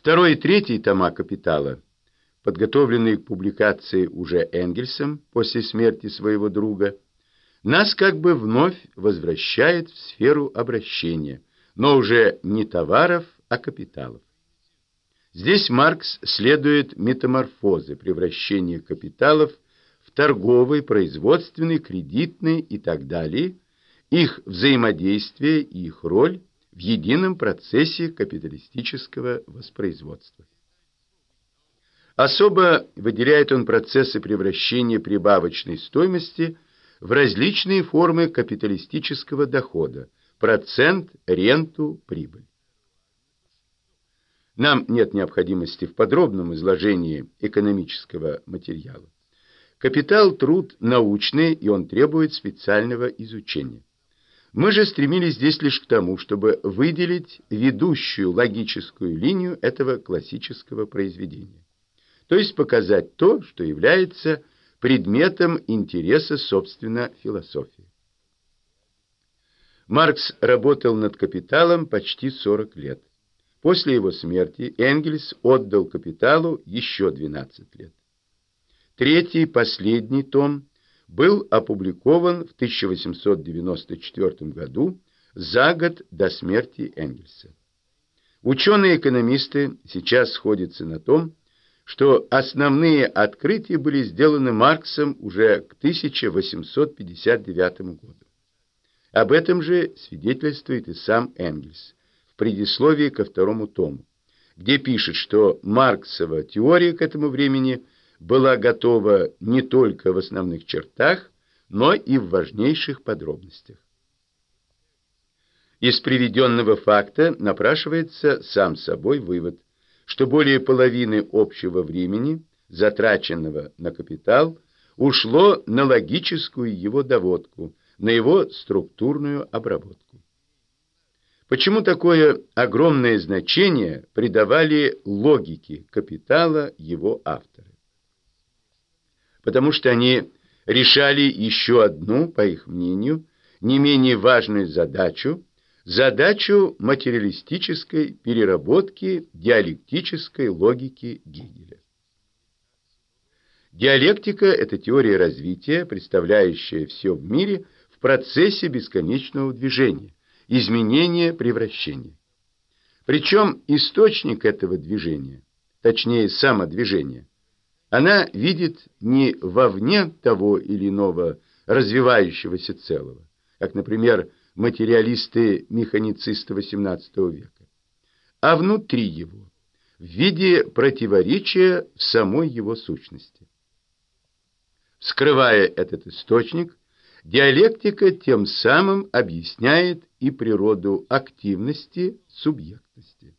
Второй и третий тома «Капитала», подготовленные к публикации уже Энгельсом после смерти своего друга, нас как бы вновь возвращает в сферу обращения, но уже не товаров, а капиталов. Здесь Маркс следует метаморфозе превращения капиталов в торговый, производственный, кредитный и так далее, их взаимодействие и их роль в едином процессе капиталистического воспроизводства. Особо выделяет он процессы превращения прибавочной стоимости в различные формы капиталистического дохода: процент, ренту, прибыль. Нам нет необходимости в подробном изложении экономического материала. Капитал – труд научный, и он требует специального изучения. Мы же стремились здесь лишь к тому, чтобы выделить ведущую логическую линию этого классического произведения, то есть показать то, что является предметом интереса, собственно, философии. Маркс работал над «Капиталом» почти 40 лет. После его смерти Энгельс отдал «Капиталу» еще 12 лет. Третий, последний том был опубликован в 1894 году, за год до смерти Энгельса. Ученые-экономисты сейчас сходятся на том, что основные открытия были сделаны Марксом уже к 1859 году. Об этом же свидетельствует и сам Энгельс в предисловии ко второму тому, где пишет, что Марксова теория к этому времени была готова не только в основных чертах, но и в важнейших подробностях. Из приведенного факта напрашивается сам собой вывод, что более половины общего времени, затраченного на «Капитал», ушло на логическую его доводку, на его структурную обработку. Почему такое огромное значение придавали логике «Капитала» его авторы? Потому что они решали еще одну, по их мнению, не менее важную задачу материалистической переработки диалектической логики Гегеля. Диалектика – это теория развития, представляющая все в мире в процессе бесконечного движения, изменения, превращения. Причем источник этого движения, точнее самодвижения, она видит не вовне того или иного развивающегося целого, как, например, материалисты-механицисты XVIII века, а внутри его, в виде противоречия в самой его сущности. Вскрывая этот источник, диалектика тем самым объясняет и природу активности, субъектности.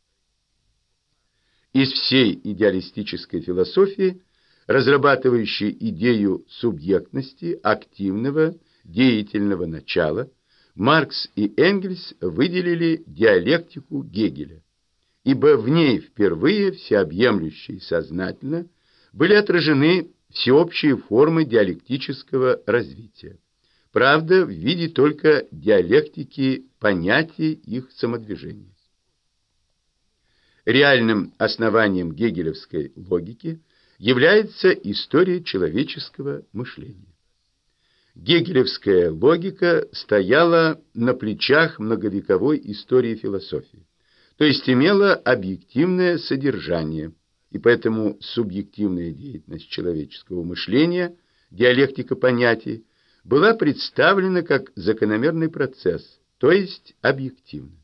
Из всей идеалистической философии, разрабатывающей идею субъектности, активного, деятельного начала, Маркс и Энгельс выделили диалектику Гегеля, ибо в ней впервые всеобъемлюще и сознательно были отражены всеобщие формы диалектического развития, правда, в виде только диалектики понятий их самодвижения. Реальным основанием гегелевской логики является история человеческого мышления. Гегелевская логика стояла на плечах многовековой истории философии, то есть имела объективное содержание, и поэтому субъективная деятельность человеческого мышления, диалектика понятий, была представлена как закономерный процесс, то есть объективно.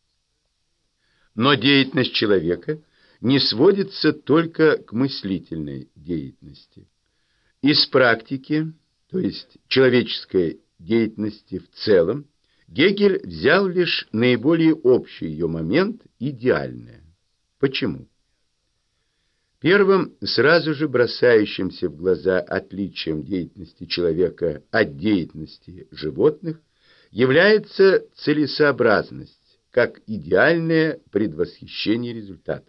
Но деятельность человека не сводится только к мыслительной деятельности. Из практики, то есть человеческой деятельности в целом, Гегель взял лишь наиболее общий ее момент – идеальное. Почему? Первым, сразу же бросающимся в глаза отличием деятельности человека от деятельности животных, является целесообразность, как идеальное предвосхищение результата.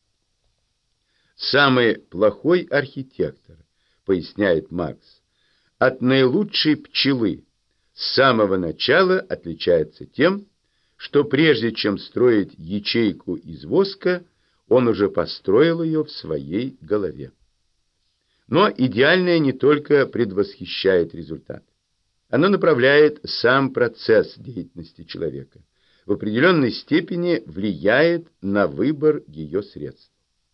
Самый плохой архитектор, поясняет Маркс, от наилучшей пчелы с самого начала отличается тем, что прежде чем строить ячейку из воска, он уже построил ее в своей голове. Но идеальное не только предвосхищает результат. Оно направляет сам процесс деятельности человека, в определенной степени влияет на выбор ее средств.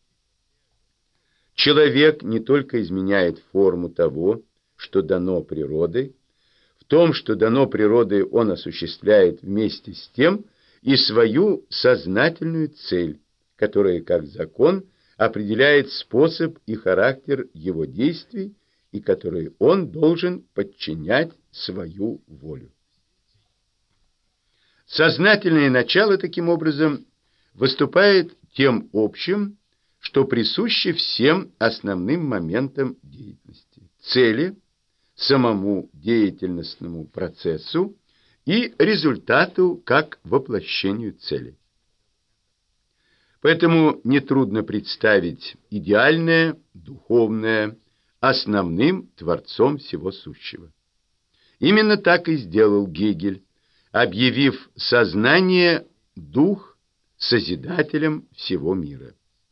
Человек не только изменяет форму того, что дано природой, в том, что дано природой, он осуществляет вместе с тем и свою сознательную цель, которая, как закон, определяет способ и характер его действий, и которой он должен подчинять свою волю. Сознательное начало, таким образом, выступает тем общим, что присуще всем основным моментам деятельности, цели, самому деятельностному процессу и результату как воплощению цели. Поэтому нетрудно представить идеальное, духовное, основным творцом всего сущего. Именно так и сделал Гегель, объявив сознание дух созидателем всего мира.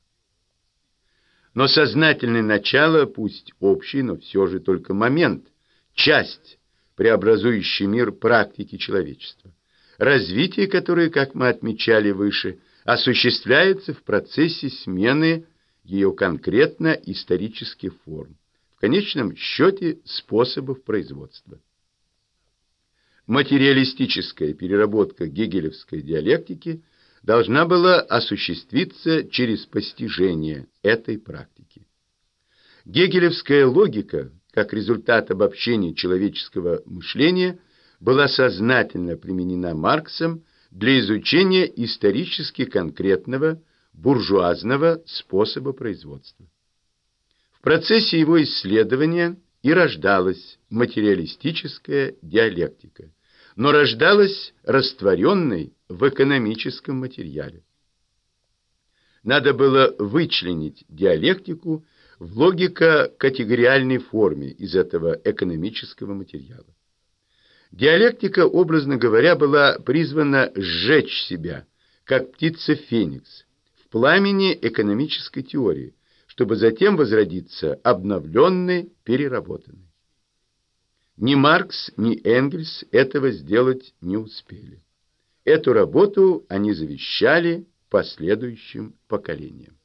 Но сознательное начало, пусть общий, но все же только момент, часть, преобразующий мир практики человечества, развитие которое, как мы отмечали выше, осуществляется в процессе смены ее конкретно исторических форм, в конечном счете способов производства. Материалистическая переработка гегелевской диалектики должна была осуществиться через постижение этой практики. Гегелевская логика, как результат обобщения человеческого мышления, была сознательно применена Марксом для изучения исторически конкретного буржуазного способа производства. В процессе его исследования и рождалась материалистическая диалектика, но рождалась растворенной в экономическом материале. Надо было вычленить диалектику в логико-категориальной форме из этого экономического материала. Диалектика, образно говоря, была призвана сжечь себя, как птица Феникс, в пламени экономической теории, чтобы затем возродиться обновленной, переработанной. Ни Маркс, ни Энгельс этого сделать не успели. Эту работу они завещали последующим поколениям.